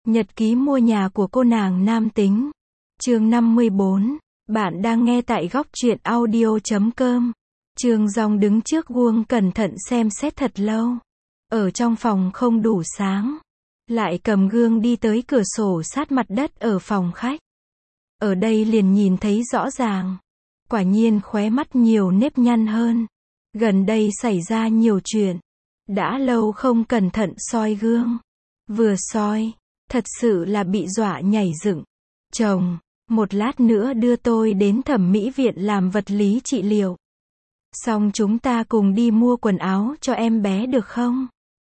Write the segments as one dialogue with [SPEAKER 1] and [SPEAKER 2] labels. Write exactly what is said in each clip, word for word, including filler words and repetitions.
[SPEAKER 1] Nhật ký mua nhà của cô nàng nam tính. Chương năm mươi bốn. Bạn đang nghe tại góc truyện audio chấm com. Trương Dòng đứng trước gương cẩn thận xem xét thật lâu. Ở trong phòng không đủ sáng. Lại cầm gương đi tới cửa sổ sát mặt đất ở phòng khách. Ở đây liền nhìn thấy rõ ràng. Quả nhiên khóe mắt nhiều nếp nhăn hơn. Gần đây xảy ra nhiều chuyện. Đã lâu không cẩn thận soi gương. Vừa soi, thật sự là bị dọa nhảy dựng. Chồng, một lát nữa đưa tôi đến thẩm mỹ viện làm vật lý trị liệu. Xong chúng ta cùng đi mua quần áo cho em bé được không?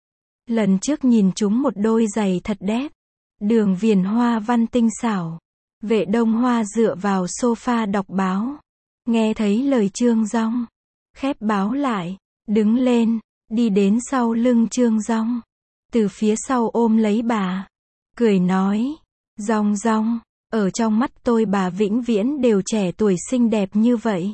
[SPEAKER 1] Lần trước nhìn chúng một đôi giày thật đẹp. Đường viền hoa văn tinh xảo. Vệ Đông Hoa dựa vào sofa đọc báo. Nghe thấy lời Trương Dòng. Khép báo lại, đứng lên, đi đến sau lưng Trương Dòng. Từ phía sau ôm lấy bà. Cười nói, Dòng Dòng, ở trong mắt tôi bà vĩnh viễn đều trẻ tuổi xinh đẹp như vậy.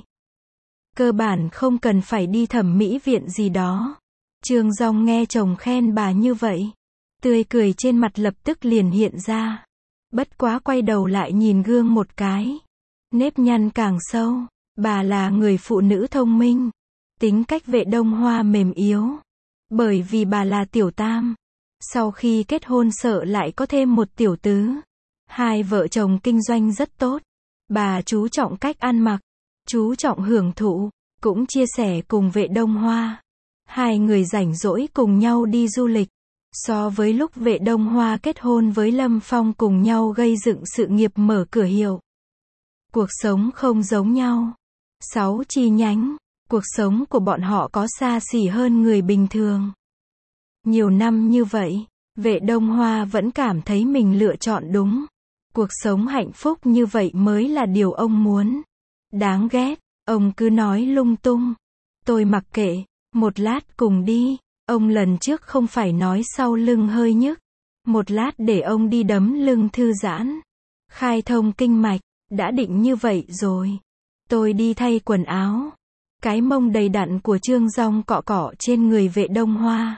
[SPEAKER 1] Cơ bản không cần phải đi thẩm mỹ viện gì đó. Trương Dòng nghe chồng khen bà như vậy. Tươi cười trên mặt lập tức liền hiện ra. Bất quá quay đầu lại nhìn gương một cái. Nếp nhăn càng sâu. Bà là người phụ nữ thông minh. Tính cách Vệ Đông Hoa mềm yếu. Bởi vì bà là tiểu tam. Sau khi kết hôn sợ lại có thêm một tiểu tứ. Hai vợ chồng kinh doanh rất tốt. Bà chú trọng cách ăn mặc. Chú trọng hưởng thụ. Cũng chia sẻ cùng Vệ Đông Hoa. Hai người rảnh rỗi cùng nhau đi du lịch. So với lúc Vệ Đông Hoa kết hôn với Lâm Phong cùng nhau gây dựng sự nghiệp mở cửa hiệu. Cuộc sống không giống nhau. Sáu chi nhánh. Cuộc sống của bọn họ có xa xỉ hơn người bình thường. Nhiều năm như vậy, Vệ Đông Hoa vẫn cảm thấy mình lựa chọn đúng. Cuộc sống hạnh phúc như vậy mới là điều ông muốn. Đáng ghét, ông cứ nói lung tung. Tôi mặc kệ, một lát cùng đi. Ông lần trước không phải nói sau lưng hơi nhức. Một lát để ông đi đấm lưng thư giãn. Khai thông kinh mạch, đã định như vậy rồi. Tôi đi thay quần áo. Cái mông đầy đặn của Trương Dòng cọ cọ trên người Vệ Đông Hoa.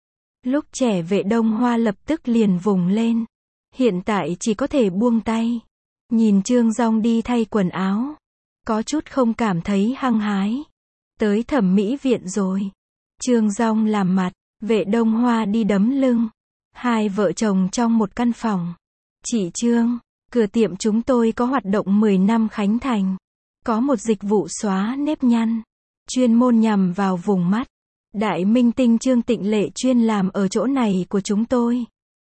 [SPEAKER 1] Lúc trẻ Vệ Đông Hoa lập tức liền vùng lên. Hiện tại chỉ có thể buông tay. Nhìn Trương Dòng đi thay quần áo. Có chút không cảm thấy hăng hái. Tới thẩm mỹ viện rồi. Trương Dòng làm mặt. Vệ Đông Hoa đi đấm lưng. Hai vợ chồng trong một căn phòng. Chị Trương, cửa tiệm chúng tôi có hoạt động mười năm khánh thành. Có một dịch vụ xóa nếp nhăn. Chuyên môn nhằm vào vùng mắt. Đại minh tinh Trương Tịnh Lệ chuyên làm ở chỗ này của chúng tôi.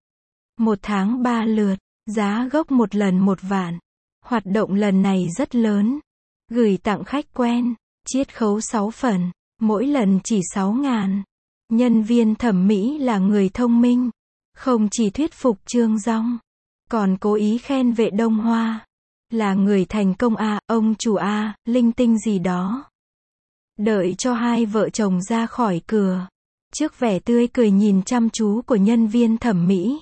[SPEAKER 1] Một tháng ba lượt. Giá gốc một lần một vạn. Hoạt động lần này rất lớn. Gửi tặng khách quen. Chiết khấu sáu phần. Mỗi lần chỉ sáu ngàn. Nhân viên thẩm mỹ là người thông minh. Không chỉ thuyết phục Trương Dòng. Còn cố ý khen Vệ Đông Hoa. Là người thành công a, ông chủ a, linh tinh gì đó. Đợi cho hai vợ chồng ra khỏi cửa. Trước vẻ tươi cười nhìn chăm chú của nhân viên thẩm mỹ.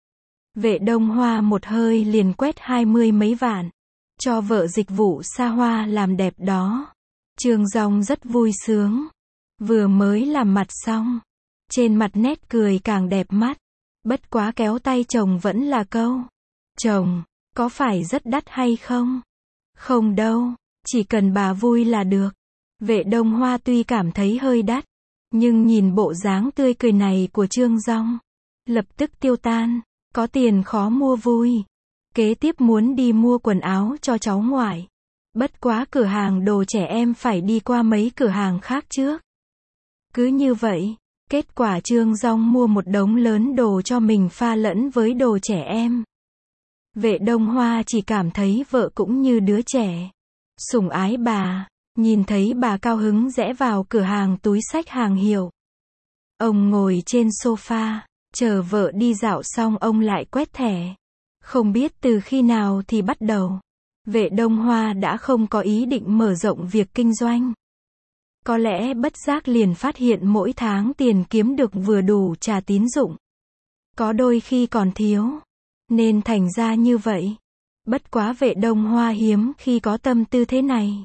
[SPEAKER 1] Vệ Đông Hoa một hơi liền quét hai mươi mấy vạn. Cho vợ dịch vụ xa hoa làm đẹp đó. Trương Dòng rất vui sướng. Vừa mới làm mặt xong. Trên mặt nét cười càng đẹp mắt. Bất quá kéo tay chồng vẫn là câu. Chồng, có phải rất đắt hay không? Không đâu, chỉ cần bà vui là được. Vệ Đông Hoa tuy cảm thấy hơi đắt. Nhưng nhìn bộ dáng tươi cười này của Trương Dòng. Lập tức tiêu tan. Có tiền khó mua vui. Kế tiếp muốn đi mua quần áo cho cháu ngoại. Bất quá cửa hàng đồ trẻ em phải đi qua mấy cửa hàng khác trước. Cứ như vậy, kết quả Trương Dòng mua một đống lớn đồ cho mình pha lẫn với đồ trẻ em. Vệ Đông Hoa chỉ cảm thấy vợ cũng như đứa trẻ. Sủng ái bà, nhìn thấy bà cao hứng rẽ vào cửa hàng túi xách hàng hiệu. Ông ngồi trên sofa, chờ vợ đi dạo xong ông lại quét thẻ. Không biết từ khi nào thì bắt đầu. Vệ Đông Hoa đã không có ý định mở rộng việc kinh doanh. Có lẽ bất giác liền phát hiện mỗi tháng tiền kiếm được vừa đủ trả tín dụng. Có đôi khi còn thiếu. Nên thành ra như vậy. Bất quá Vệ Đông Hoa hiếm khi có tâm tư thế này.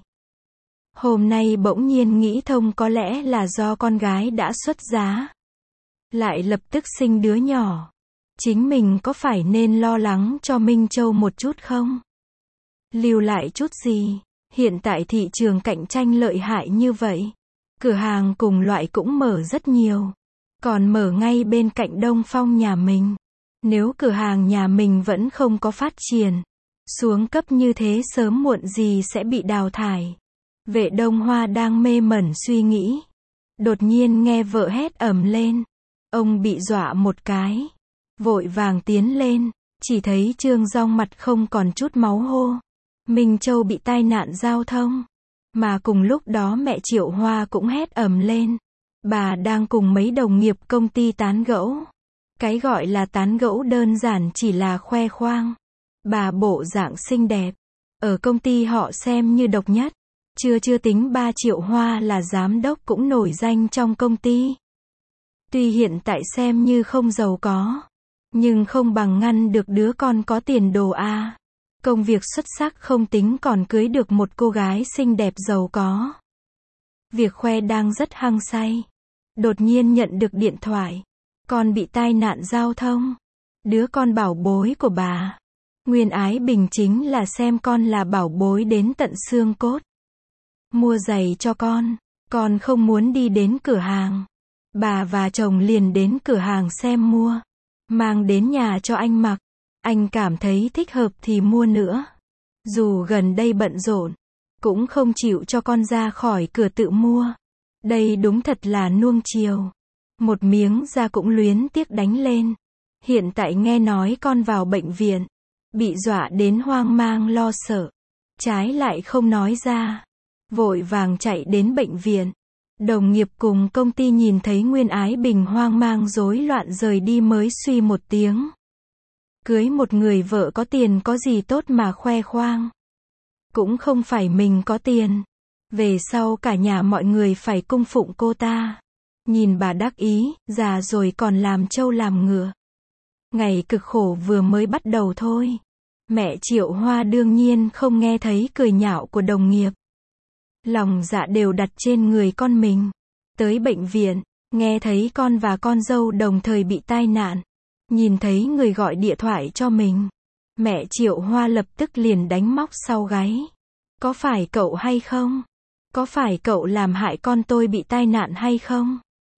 [SPEAKER 1] Hôm nay bỗng nhiên nghĩ thông có lẽ là do con gái đã xuất giá. Lại lập tức sinh đứa nhỏ. chính mình có phải nên lo lắng cho Minh Châu một chút không? Lưu lại chút gì? Hiện tại thị trường cạnh tranh lợi hại như vậy. Cửa hàng cùng loại cũng mở rất nhiều. Còn mở ngay bên cạnh Đông Phong nhà mình. Nếu cửa hàng nhà mình vẫn không có phát triển, xuống cấp như thế sớm muộn gì sẽ bị đào thải. Vệ Đông Hoa đang mê mẩn suy nghĩ. Đột nhiên nghe vợ hét ầm lên. Ông bị dọa một cái. Vội vàng tiến lên. Chỉ thấy Trương Dong mặt không còn chút máu hô. Minh Châu bị tai nạn giao thông. Mà cùng lúc đó mẹ Triệu Hoa cũng hét ầm lên. Bà đang cùng mấy đồng nghiệp công ty tán gẫu. Cái gọi là tán gẫu đơn giản chỉ là khoe khoang. Bà bộ dạng xinh đẹp. Ở công ty họ xem như độc nhất. Chưa chưa tính ba Triệu Hoa là giám đốc cũng nổi danh trong công ty. Tuy hiện tại xem như không giàu có. Nhưng không bằng ngăn được đứa con có tiền đồ a. Công việc xuất sắc không tính còn cưới được một cô gái xinh đẹp giàu có. Việc khoe đang rất hăng say. Đột nhiên nhận được điện thoại. Con bị tai nạn giao thông. Đứa con bảo bối của bà. Nguyên Ái Bình chính là xem con là bảo bối đến tận xương cốt. Mua giày cho con. Con không muốn đi đến cửa hàng. Bà và chồng liền đến cửa hàng xem mua. Mang đến nhà cho anh mặc. Anh cảm thấy thích hợp thì mua nữa. Dù gần đây bận rộn, cũng không chịu cho con ra khỏi cửa tự mua. Đây đúng thật là nuông chiều. Một miếng da cũng luyến tiếc đánh lên. Hiện tại nghe nói con vào bệnh viện. Bị dọa đến hoang mang lo sợ. Trái lại không nói ra. Vội vàng chạy đến bệnh viện. Đồng nghiệp cùng công ty nhìn thấy Nguyên Ái Bình hoang mang rối loạn rời đi mới suy một tiếng. Cưới một người vợ có tiền có gì tốt mà khoe khoang. Cũng không phải mình có tiền. Về sau cả nhà mọi người phải cung phụng cô ta. Nhìn bà đắc ý, già rồi còn làm trâu làm ngựa. Ngày cực khổ vừa mới bắt đầu thôi. Mẹ Triệu Hoa đương nhiên không nghe thấy cười nhạo của đồng nghiệp. Lòng dạ đều đặt trên người con mình. Tới bệnh viện, nghe thấy con và con dâu đồng thời bị tai nạn. Nhìn thấy người gọi điện thoại cho mình. Mẹ Triệu Hoa lập tức liền đánh móc sau gáy. Có phải cậu hay không? Có phải cậu làm hại con tôi bị tai nạn hay không?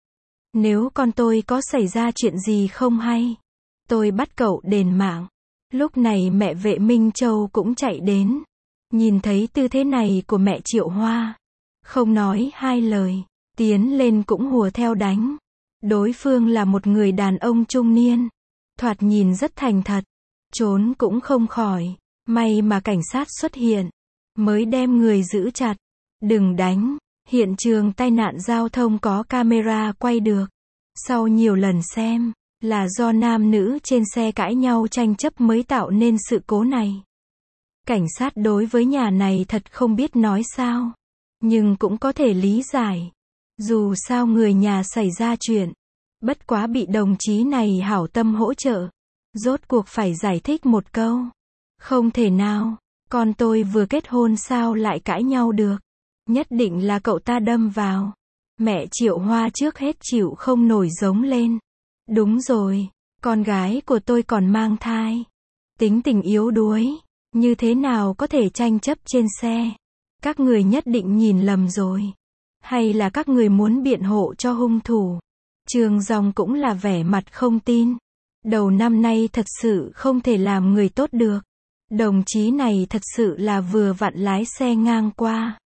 [SPEAKER 1] Nếu con tôi có xảy ra chuyện gì không hay, tôi bắt cậu đền mạng. Lúc này mẹ Vệ Minh Châu cũng chạy đến. Nhìn thấy tư thế này của mẹ Triệu Hoa. Không nói hai lời. Tiến lên cũng hùa theo đánh. Đối phương là một người đàn ông trung niên. Thoạt nhìn rất thành thật. Trốn cũng không khỏi. May mà cảnh sát xuất hiện. Mới đem người giữ chặt. Đừng đánh. Hiện trường tai nạn giao thông có camera quay được. Sau nhiều lần xem, là do nam nữ trên xe cãi nhau tranh chấp mới tạo nên sự cố này. Cảnh sát đối với nhà này thật không biết nói sao. Nhưng cũng có thể lý giải. Dù sao người nhà xảy ra chuyện. Bất quá bị đồng chí này hảo tâm hỗ trợ. Rốt cuộc phải giải thích một câu. Không thể nào, con tôi vừa kết hôn sao lại cãi nhau được. Nhất định là cậu ta đâm vào. Mẹ Triệu Hoa trước hết chịu không nổi giống lên. Đúng rồi, con gái của tôi còn mang thai. Tính tình yếu đuối. Như thế nào có thể tranh chấp trên xe? Các người nhất định nhìn lầm rồi. Hay là các người muốn biện hộ cho hung thủ? Trương Dòng cũng là vẻ mặt không tin. Đầu năm nay thật sự không thể làm người tốt được. Đồng chí này thật sự là vừa vặn lái xe ngang qua.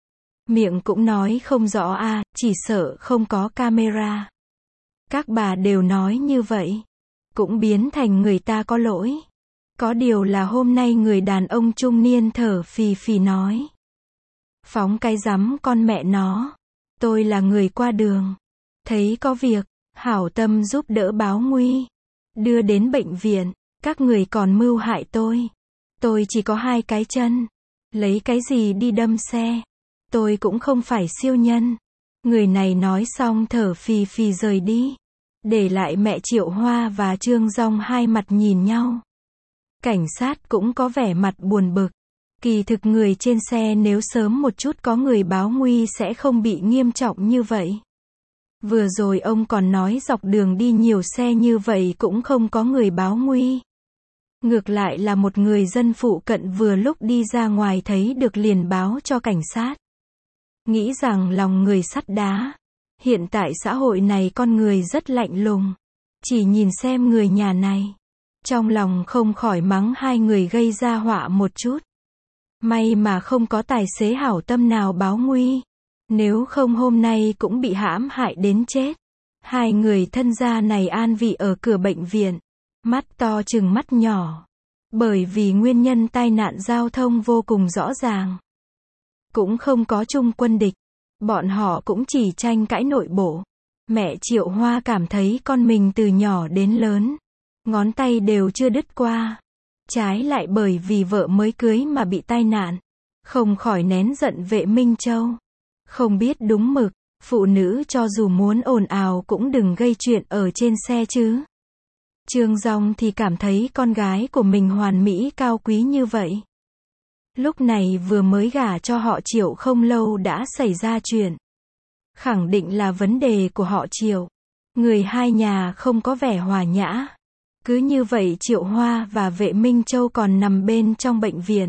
[SPEAKER 1] Miệng cũng nói không rõ a, chỉ sợ không có camera. Các bà đều nói như vậy. Cũng biến thành người ta có lỗi. Có điều là hôm nay người đàn ông trung niên thở phì phì nói. Phóng cái rắm con mẹ nó. Tôi là người qua đường. Thấy có việc, hảo tâm giúp đỡ báo nguy. Đưa đến bệnh viện, các người còn mưu hại tôi. Tôi chỉ có hai cái chân. Lấy cái gì đi đâm xe? Tôi cũng không phải siêu nhân. Người này nói xong thở phì phì rời đi. Để lại mẹ Triệu Hoa và Trương Dòng hai mặt nhìn nhau. Cảnh sát cũng có vẻ mặt buồn bực. Kỳ thực người trên xe nếu sớm một chút có người báo nguy sẽ không bị nghiêm trọng như vậy. Vừa rồi ông còn nói dọc đường đi nhiều xe như vậy cũng không có người báo nguy. Ngược lại là một người dân phụ cận vừa lúc đi ra ngoài thấy được liền báo cho cảnh sát. Nghĩ rằng lòng người sắt đá. Hiện tại xã hội này con người rất lạnh lùng. Chỉ nhìn xem người nhà này. Trong lòng không khỏi mắng hai người gây ra họa một chút. May mà không có tài xế hảo tâm nào báo nguy. Nếu không hôm nay cũng bị hãm hại đến chết. Hai người thân gia này an vị ở cửa bệnh viện. Mắt to chừng mắt nhỏ. Bởi vì nguyên nhân tai nạn giao thông vô cùng rõ ràng. Cũng không có chung quân địch. Bọn họ cũng chỉ tranh cãi nội bộ. Mẹ Triệu Hoa cảm thấy con mình từ nhỏ đến lớn. Ngón tay đều chưa đứt qua. Trái lại bởi vì vợ mới cưới mà bị tai nạn. Không khỏi nén giận Vệ Minh Châu. Không biết đúng mực. Phụ nữ cho dù muốn ồn ào cũng đừng gây chuyện ở trên xe chứ. Trương Dòng thì cảm thấy con gái của mình hoàn mỹ cao quý như vậy. Lúc này vừa mới gả cho họ Triệu không lâu đã xảy ra chuyện. Khẳng định là vấn đề của họ Triệu. Người hai nhà không có vẻ hòa nhã. Cứ như vậy Triệu Hoa và Vệ Minh Châu còn nằm bên trong bệnh viện.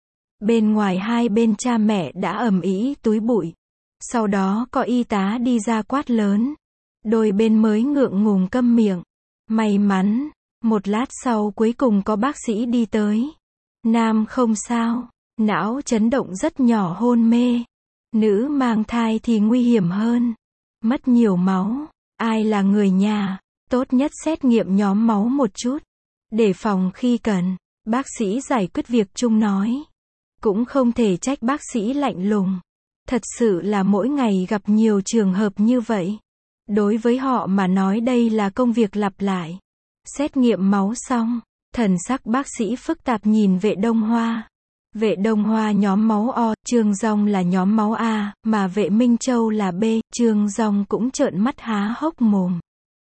[SPEAKER 1] Bên ngoài hai bên cha mẹ đã ầm ĩ túi bụi. Sau đó có y tá đi ra quát lớn. Đôi bên mới ngượng ngùng câm miệng. May mắn, một lát sau cuối cùng có bác sĩ đi tới. Nam không sao, não chấn động rất nhỏ hôn mê. Nữ mang thai thì nguy hiểm hơn. Mất nhiều máu. Ai là người nhà, tốt nhất xét nghiệm nhóm máu một chút. Để phòng khi cần, bác sĩ giải quyết việc chung nói. Cũng không thể trách bác sĩ lạnh lùng. Thật sự là mỗi ngày gặp nhiều trường hợp như vậy. Đối với họ mà nói đây là công việc lặp lại. Xét nghiệm máu xong, thần sắc bác sĩ phức tạp nhìn Vệ Đông Hoa. Vệ Đông Hoa nhóm máu O, Trương Dòng là nhóm máu A, mà Vệ Minh Châu là B, Trương Dòng cũng trợn mắt há hốc mồm.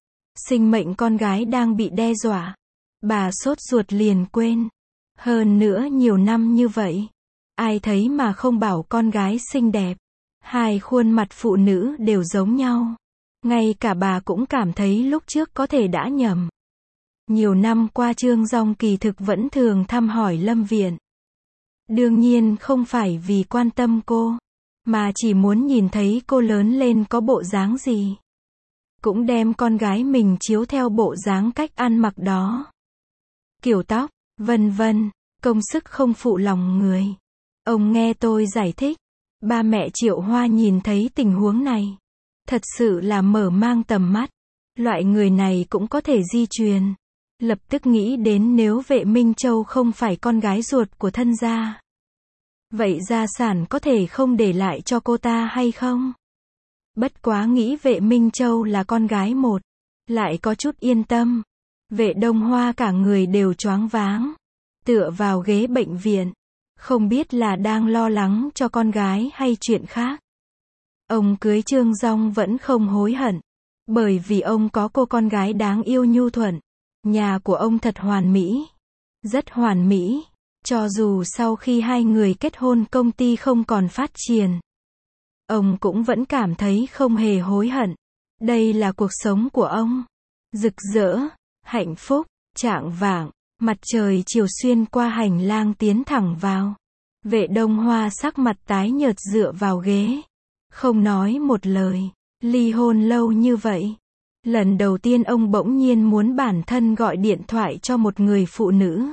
[SPEAKER 1] Sinh mệnh con gái đang bị đe dọa. Bà sốt ruột liền quên. Hơn nữa nhiều năm như vậy. Ai thấy mà không bảo con gái xinh đẹp. Hai khuôn mặt phụ nữ đều giống nhau. Ngay cả bà cũng cảm thấy lúc trước có thể đã nhầm. Nhiều năm qua Trương Dòng kỳ thực vẫn thường thăm hỏi Lâm Viện. Đương nhiên không phải vì quan tâm cô, mà chỉ muốn nhìn thấy cô lớn lên có bộ dáng gì. Cũng đem con gái mình chiếu theo bộ dáng cách ăn mặc đó. Kiểu tóc, vân vân, công sức không phụ lòng người. Ông nghe tôi giải thích. Ba mẹ Triệu Hoa nhìn thấy tình huống này. Thật sự là mở mang tầm mắt. Loại người này cũng có thể di truyền. Lập tức nghĩ đến nếu Vệ Minh Châu không phải con gái ruột của thân gia. Vậy gia sản có thể không để lại cho cô ta hay không? Bất quá nghĩ Vệ Minh Châu là con gái một. Lại có chút yên tâm. Vệ Đông Hoa cả người đều choáng váng. Tựa vào ghế bệnh viện. Không biết là đang lo lắng cho con gái hay chuyện khác. Ông cưới Trương Dòng vẫn không hối hận. Bởi vì ông có cô con gái đáng yêu nhu thuận. Nhà của ông thật hoàn mỹ. Rất hoàn mỹ. Cho dù sau khi hai người kết hôn công ty không còn phát triển. Ông cũng vẫn cảm thấy không hề hối hận. Đây là cuộc sống của ông. Rực rỡ, hạnh phúc, chạng vạng, mặt trời chiều xuyên qua hành lang tiến thẳng vào. Vệ Đông Hoa sắc mặt tái nhợt dựa vào ghế. Không nói một lời. Ly hôn lâu như vậy. Lần đầu tiên ông bỗng nhiên muốn bản thân gọi điện thoại cho một người phụ nữ.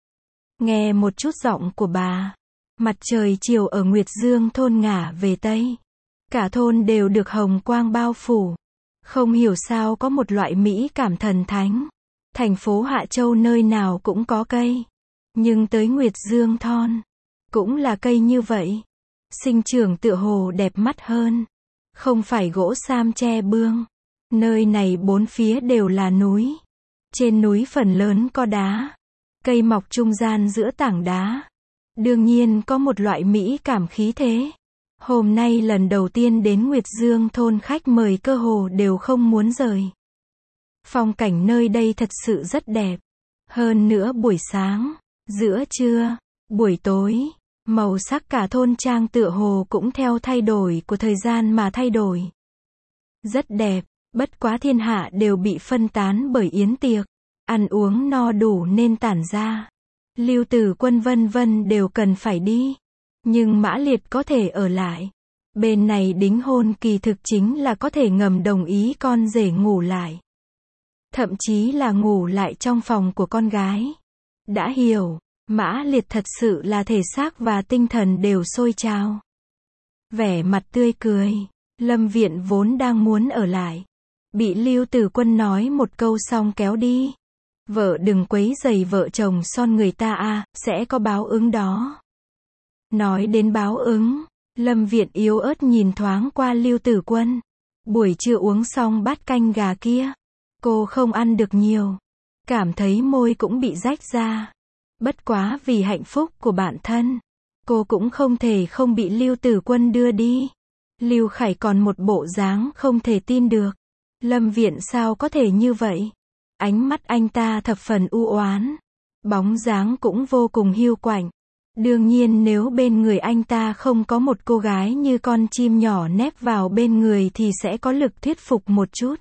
[SPEAKER 1] Nghe một chút giọng của bà. Mặt trời chiều ở Nguyệt Dương thôn ngả về Tây. Cả thôn đều được hồng quang bao phủ. Không hiểu sao có một loại mỹ cảm thần thánh. Thành phố Hạ Châu nơi nào cũng có cây. Nhưng tới Nguyệt Dương thôn. Cũng là cây như vậy. Sinh trưởng tựa hồ đẹp mắt hơn. Không phải gỗ sam tre bương. Nơi này bốn phía đều là núi. Trên núi phần lớn có đá. Cây mọc trung gian giữa tảng đá. Đương nhiên có một loại mỹ cảm khí thế. Hôm nay lần đầu tiên đến Nguyệt Dương thôn khách mời cơ hồ đều không muốn rời. Phong cảnh nơi đây thật sự rất đẹp. Hơn nữa buổi sáng, giữa trưa, buổi tối, màu sắc cả thôn trang tựa hồ cũng theo thay đổi của thời gian mà thay đổi. Rất đẹp, bất quá thiên hạ đều bị phân tán bởi yến tiệc. Ăn uống no đủ nên tản ra. Lưu Tử Quân vân vân đều cần phải đi. Nhưng Mã Liệt có thể ở lại. Bên này đính hôn kỳ thực chính là có thể ngầm đồng ý con rể ngủ lại. Thậm chí là ngủ lại trong phòng của con gái. Đã hiểu, Mã Liệt thật sự là thể xác và tinh thần đều sôi trào. Vẻ mặt tươi cười, Lâm Viện vốn đang muốn ở lại. Bị Lưu Tử Quân nói một câu xong kéo đi. Vợ đừng quấy rầy vợ chồng son người ta a, sẽ có báo ứng đó. Nói đến báo ứng, Lâm Viện yếu ớt nhìn thoáng qua Lưu Tử Quân. Buổi trưa uống xong bát canh gà kia. Cô không ăn được nhiều. Cảm thấy môi cũng bị rách ra. Bất quá vì hạnh phúc của bản thân. Cô cũng không thể không bị Lưu Tử Quân đưa đi. Lưu Khải còn một bộ dáng không thể tin được. Lâm Viện sao có thể như vậy? Ánh mắt anh ta thập phần u oán. Bóng dáng cũng vô cùng hiu quạnh. Đương nhiên nếu bên người anh ta không có một cô gái như con chim nhỏ nép vào bên người thì sẽ có lực thuyết phục một chút.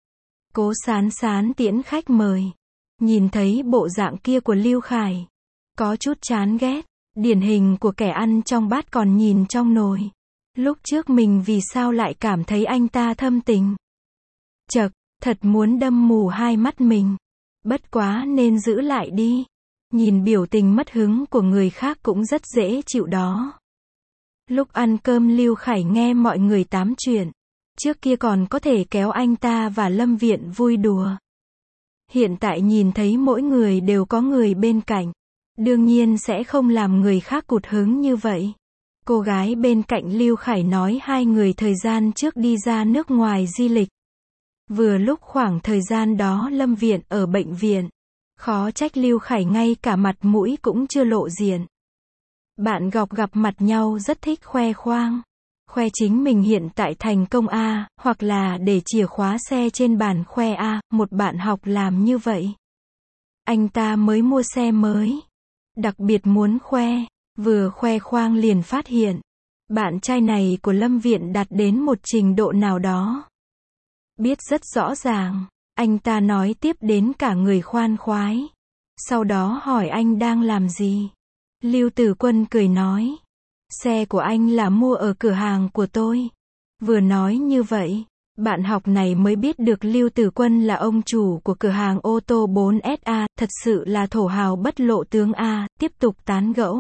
[SPEAKER 1] Cố Sán Sán tiễn khách mời. Nhìn thấy bộ dạng kia của Lưu Khải. Có chút chán ghét. Điển hình của kẻ ăn trong bát còn nhìn trong nồi. Lúc trước mình vì sao lại cảm thấy anh ta thâm tình. Chậc, thật muốn đâm mù hai mắt mình. Bất quá nên giữ lại đi. Nhìn biểu tình mất hứng của người khác cũng rất dễ chịu đó. Lúc ăn cơm Lưu Khải nghe mọi người tám chuyện. Trước kia còn có thể kéo anh ta và Lâm Viện vui đùa. Hiện tại nhìn thấy mỗi người đều có người bên cạnh. Đương nhiên sẽ không làm người khác cụt hứng như vậy. Cô gái bên cạnh Lưu Khải nói hai người thời gian trước đi ra nước ngoài di lịch. Vừa lúc khoảng thời gian đó Lâm Viện ở bệnh viện. Khó trách Lưu Khải ngay cả mặt mũi cũng chưa lộ diện. Bạn gọc gặp mặt nhau rất thích khoe khoang. Khoe chính mình hiện tại thành công A, hoặc là để chìa khóa xe trên bàn khoe A, một bạn học làm như vậy. Anh ta mới mua xe mới. Đặc biệt muốn khoe, vừa khoe khoang liền phát hiện. Bạn trai này của Lâm Viện đạt đến một trình độ nào đó. Biết rất rõ ràng. Anh ta nói tiếp đến cả người khoan khoái. Sau đó hỏi anh đang làm gì. Lưu Tử Quân cười nói. Xe của anh là mua ở cửa hàng của tôi. Vừa nói như vậy, bạn học này mới biết được Lưu Tử Quân là ông chủ của cửa hàng ô tô bốn S A, thật sự là thổ hào bất lộ tướng A, tiếp tục tán gẫu.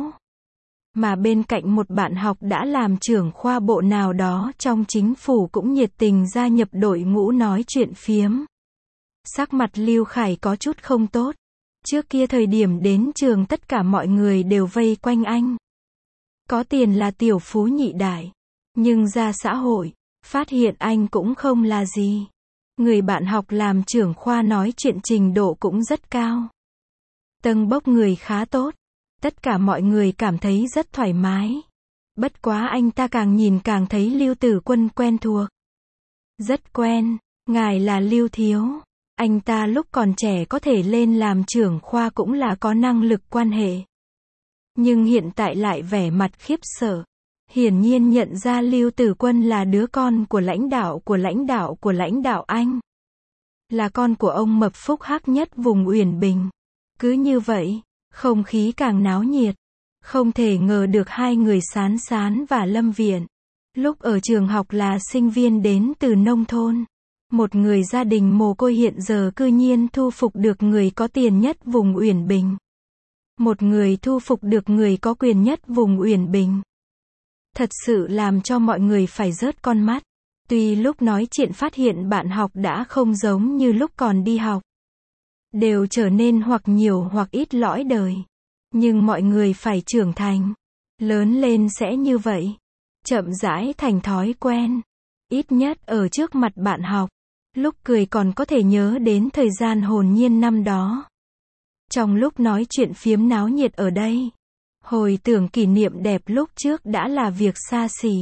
[SPEAKER 1] Mà bên cạnh một bạn học đã làm trưởng khoa bộ nào đó trong chính phủ cũng nhiệt tình gia nhập đội ngũ nói chuyện phiếm. Sắc mặt Lưu Khải có chút không tốt. Trước kia thời điểm đến trường tất cả mọi người đều vây quanh anh. Có tiền là tiểu phú nhị đại. Nhưng ra xã hội, phát hiện anh cũng không là gì. Người bạn học làm trưởng khoa nói chuyện trình độ cũng rất cao. Tâng bốc người khá tốt. Tất cả mọi người cảm thấy rất thoải mái. Bất quá anh ta càng nhìn càng thấy Lưu Tử Quân quen thuộc. Rất quen, ngài là Lưu Thiếu. Anh ta lúc còn trẻ có thể lên làm trưởng khoa cũng là có năng lực quan hệ. Nhưng hiện tại lại vẻ mặt khiếp sợ. Hiển nhiên nhận ra Lưu Tử Quân là đứa con của lãnh đạo của lãnh đạo của lãnh đạo Anh. Là con của ông mập phúc hắc nhất vùng Uyển Bình. Cứ như vậy, không khí càng náo nhiệt. Không thể ngờ được hai người Sán Sán và Lâm Viện. Lúc ở trường học là sinh viên đến từ nông thôn. Một người gia đình mồ côi hiện giờ cư nhiên thu phục được người có tiền nhất vùng Uyển Bình. Một người thu phục được người có quyền nhất vùng Uyển Bình. Thật sự làm cho mọi người phải rớt con mắt. Tuy lúc nói chuyện phát hiện bạn học đã không giống như lúc còn đi học. Đều trở nên hoặc nhiều hoặc ít lõi đời. Nhưng mọi người phải trưởng thành. Lớn lên sẽ như vậy. Chậm rãi thành thói quen. Ít nhất ở trước mặt bạn học. Lúc cười còn có thể nhớ đến thời gian hồn nhiên năm đó. Trong lúc nói chuyện phiếm náo nhiệt ở đây. Hồi tưởng kỷ niệm đẹp lúc trước đã là việc xa xỉ.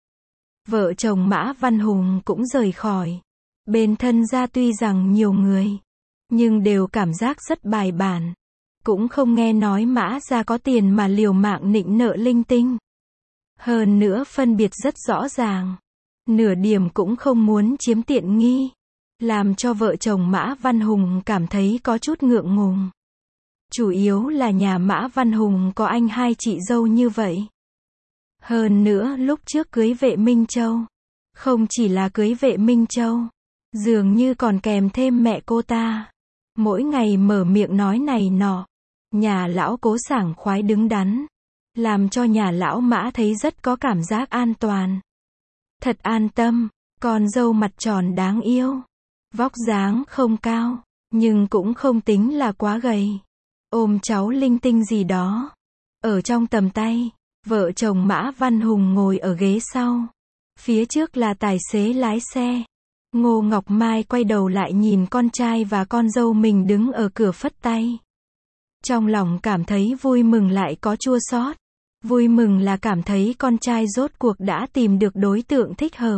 [SPEAKER 1] Vợ chồng Mã Văn Hùng cũng rời khỏi. Bên thân gia tuy rằng nhiều người. Nhưng đều cảm giác rất bài bản. Cũng không nghe nói Mã gia có tiền mà liều mạng nịnh nợ linh tinh. Hơn nữa phân biệt rất rõ ràng. nửa điểm cũng không muốn chiếm tiện nghi, làm cho vợ chồng Mã Văn Hùng cảm thấy có chút ngượng ngùng. Chủ yếu là nhà Mã Văn Hùng có anh hai chị dâu như vậy. Hơn nữa lúc trước cưới Vệ Minh Châu, không chỉ là cưới Vệ Minh Châu, dường như còn kèm thêm mẹ cô ta. Mỗi ngày mở miệng nói này nọ, nhà lão Cố sảng khoái đứng đắn, làm cho nhà lão Mã thấy rất có cảm giác an toàn. Thật an tâm, con dâu mặt tròn đáng yêu, vóc dáng không cao, nhưng cũng không tính là quá gầy. Ôm cháu linh tinh gì đó, ở trong tầm tay. Vợ chồng Mã Văn Hùng ngồi ở ghế sau, phía trước là tài xế lái xe. Ngô Ngọc Mai quay đầu lại nhìn con trai và con dâu mình đứng ở cửa phất tay. Trong lòng cảm thấy vui mừng lại có chua xót. Vui mừng là cảm thấy con trai rốt cuộc đã tìm được đối tượng thích hợp.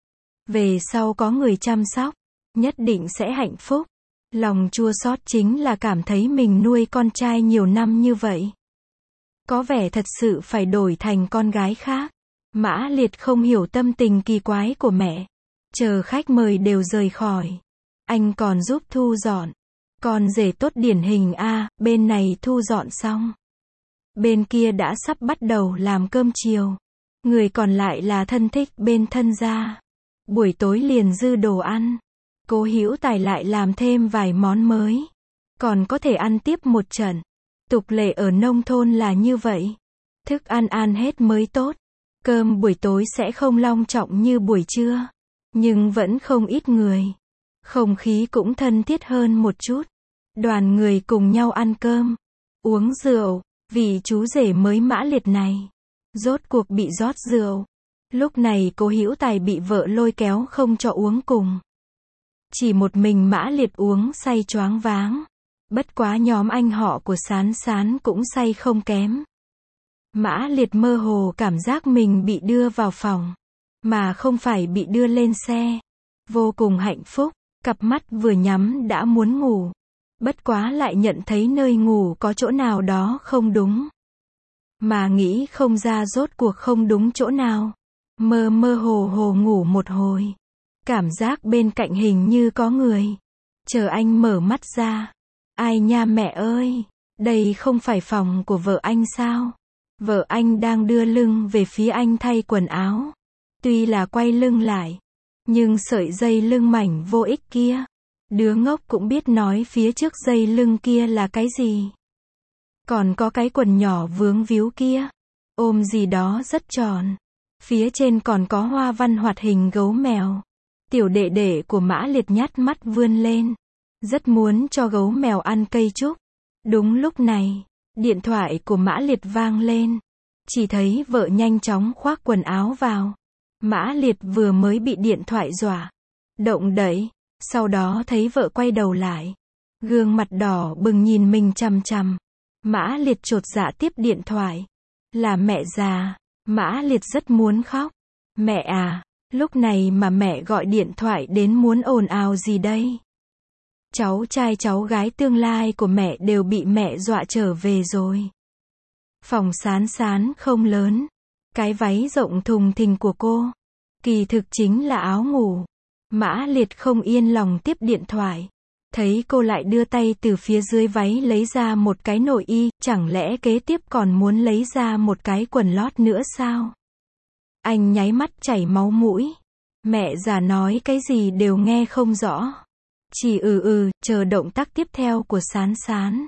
[SPEAKER 1] Về sau có người chăm sóc, nhất định sẽ hạnh phúc. Lòng chua xót chính là cảm thấy mình nuôi con trai nhiều năm như vậy, có vẻ thật sự phải đổi thành con gái khác. Mã Liệt không hiểu tâm tình kỳ quái của mẹ. Chờ khách mời đều rời khỏi, anh còn giúp thu dọn. Con rể tốt điển hình a, bên này thu dọn xong, bên kia đã sắp bắt đầu làm cơm chiều. Người còn lại là thân thích bên thân gia. Buổi tối liền dư đồ ăn. Cố Hữu Tài lại làm thêm vài món mới, còn có thể ăn tiếp một trận. Tục lệ ở nông thôn là như vậy. Thức ăn ăn hết mới tốt. Cơm buổi tối sẽ không long trọng như buổi trưa, nhưng vẫn không ít người. Không khí cũng thân thiết hơn một chút. Đoàn người cùng nhau ăn cơm, uống rượu. Vị chú rể mới Mã Liệt này, rốt cuộc bị rót rượu. Lúc này Cố Hữu Tài bị vợ lôi kéo không cho uống cùng. Chỉ một mình Mã Liệt uống say choáng váng. Bất quá nhóm anh họ của Sán Sán cũng say không kém. Mã Liệt mơ hồ cảm giác mình bị đưa vào phòng, mà không phải bị đưa lên xe. Vô cùng hạnh phúc, cặp mắt vừa nhắm đã muốn ngủ. Bất quá lại nhận thấy nơi ngủ có chỗ nào đó không đúng. Mà nghĩ không ra rốt cuộc không đúng chỗ nào. Mơ mơ hồ hồ ngủ một hồi. Cảm giác bên cạnh hình như có người. Chờ anh mở mắt ra. Ai nha mẹ ơi, đây không phải phòng của vợ anh sao? Vợ anh đang đưa lưng về phía anh thay quần áo. Tuy là quay lưng lại, nhưng sợi dây lưng mảnh vô ích kia, đứa ngốc cũng biết nói phía trước dây lưng kia là cái gì. Còn có cái quần nhỏ vướng víu kia, ôm gì đó rất tròn. Phía trên còn có hoa văn hoạt hình gấu mèo. Tiểu đệ đệ của Mã Liệt nhát mắt vươn lên, rất muốn cho gấu mèo ăn cây trúc. Đúng lúc này, điện thoại của Mã Liệt vang lên. Chỉ thấy vợ nhanh chóng khoác quần áo vào. Mã Liệt vừa mới bị điện thoại dọa, động đậy, sau đó thấy vợ quay đầu lại, gương mặt đỏ bừng nhìn mình chằm chằm. Mã Liệt chột dạ tiếp điện thoại. Là mẹ già. Mã Liệt rất muốn khóc. Mẹ à, lúc này mà mẹ gọi điện thoại đến muốn ồn ào gì đây? Cháu trai cháu gái tương lai của mẹ đều bị mẹ dọa trở về rồi. Phòng Sán Sán không lớn. Cái váy rộng thùng thình của cô, kỳ thực chính là áo ngủ. Mã Liệt không yên lòng tiếp điện thoại. Thấy cô lại đưa tay từ phía dưới váy lấy ra một cái nội y, chẳng lẽ kế tiếp còn muốn lấy ra một cái quần lót nữa sao? Anh nháy mắt chảy máu mũi. Mẹ già nói cái gì đều nghe không rõ. Chỉ ừ ừ, chờ động tác tiếp theo của Sán Sán.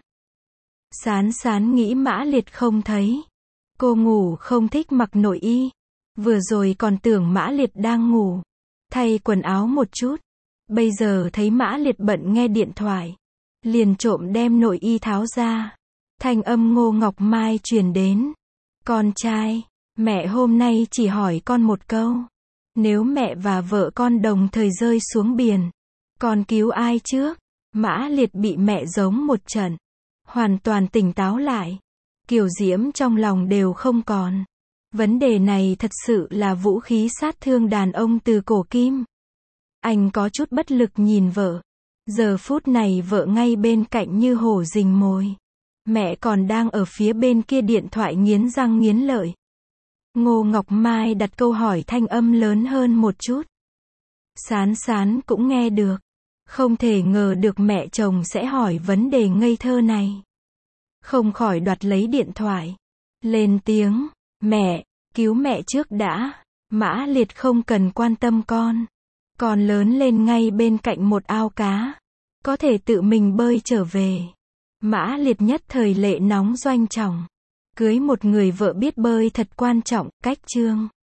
[SPEAKER 1] Sán Sán nghĩ Mã Liệt không thấy. Cô ngủ không thích mặc nội y. Vừa rồi còn tưởng Mã Liệt đang ngủ, thay quần áo một chút. Bây giờ thấy Mã Liệt bận nghe điện thoại, liền trộm đem nội y tháo ra. Thanh âm Ngô Ngọc Mai truyền đến. Con trai, mẹ hôm nay chỉ hỏi con một câu. Nếu mẹ và vợ con đồng thời rơi xuống biển, con cứu ai trước? Mã Liệt bị mẹ giống một trận, hoàn toàn tỉnh táo lại. Kiều diễm trong lòng đều không còn. Vấn đề này thật sự là vũ khí sát thương đàn ông từ cổ kim. Anh có chút bất lực nhìn vợ. Giờ phút này vợ ngay bên cạnh như hổ rình mồi. Mẹ còn đang ở phía bên kia điện thoại nghiến răng nghiến lợi. Ngô Ngọc Mai đặt câu hỏi thanh âm lớn hơn một chút. Sán Sán cũng nghe được. Không thể ngờ được mẹ chồng sẽ hỏi vấn đề ngây thơ này. Không khỏi đoạt lấy điện thoại. Lên tiếng, mẹ, cứu mẹ trước đã. Mã Liệt không cần quan tâm con. Con lớn lên ngay bên cạnh một ao cá. Có thể tự mình bơi trở về. Mã Liệt nhất thời lệ nóng doanh trọng. Cưới một người vợ biết bơi thật quan trọng, cách chương.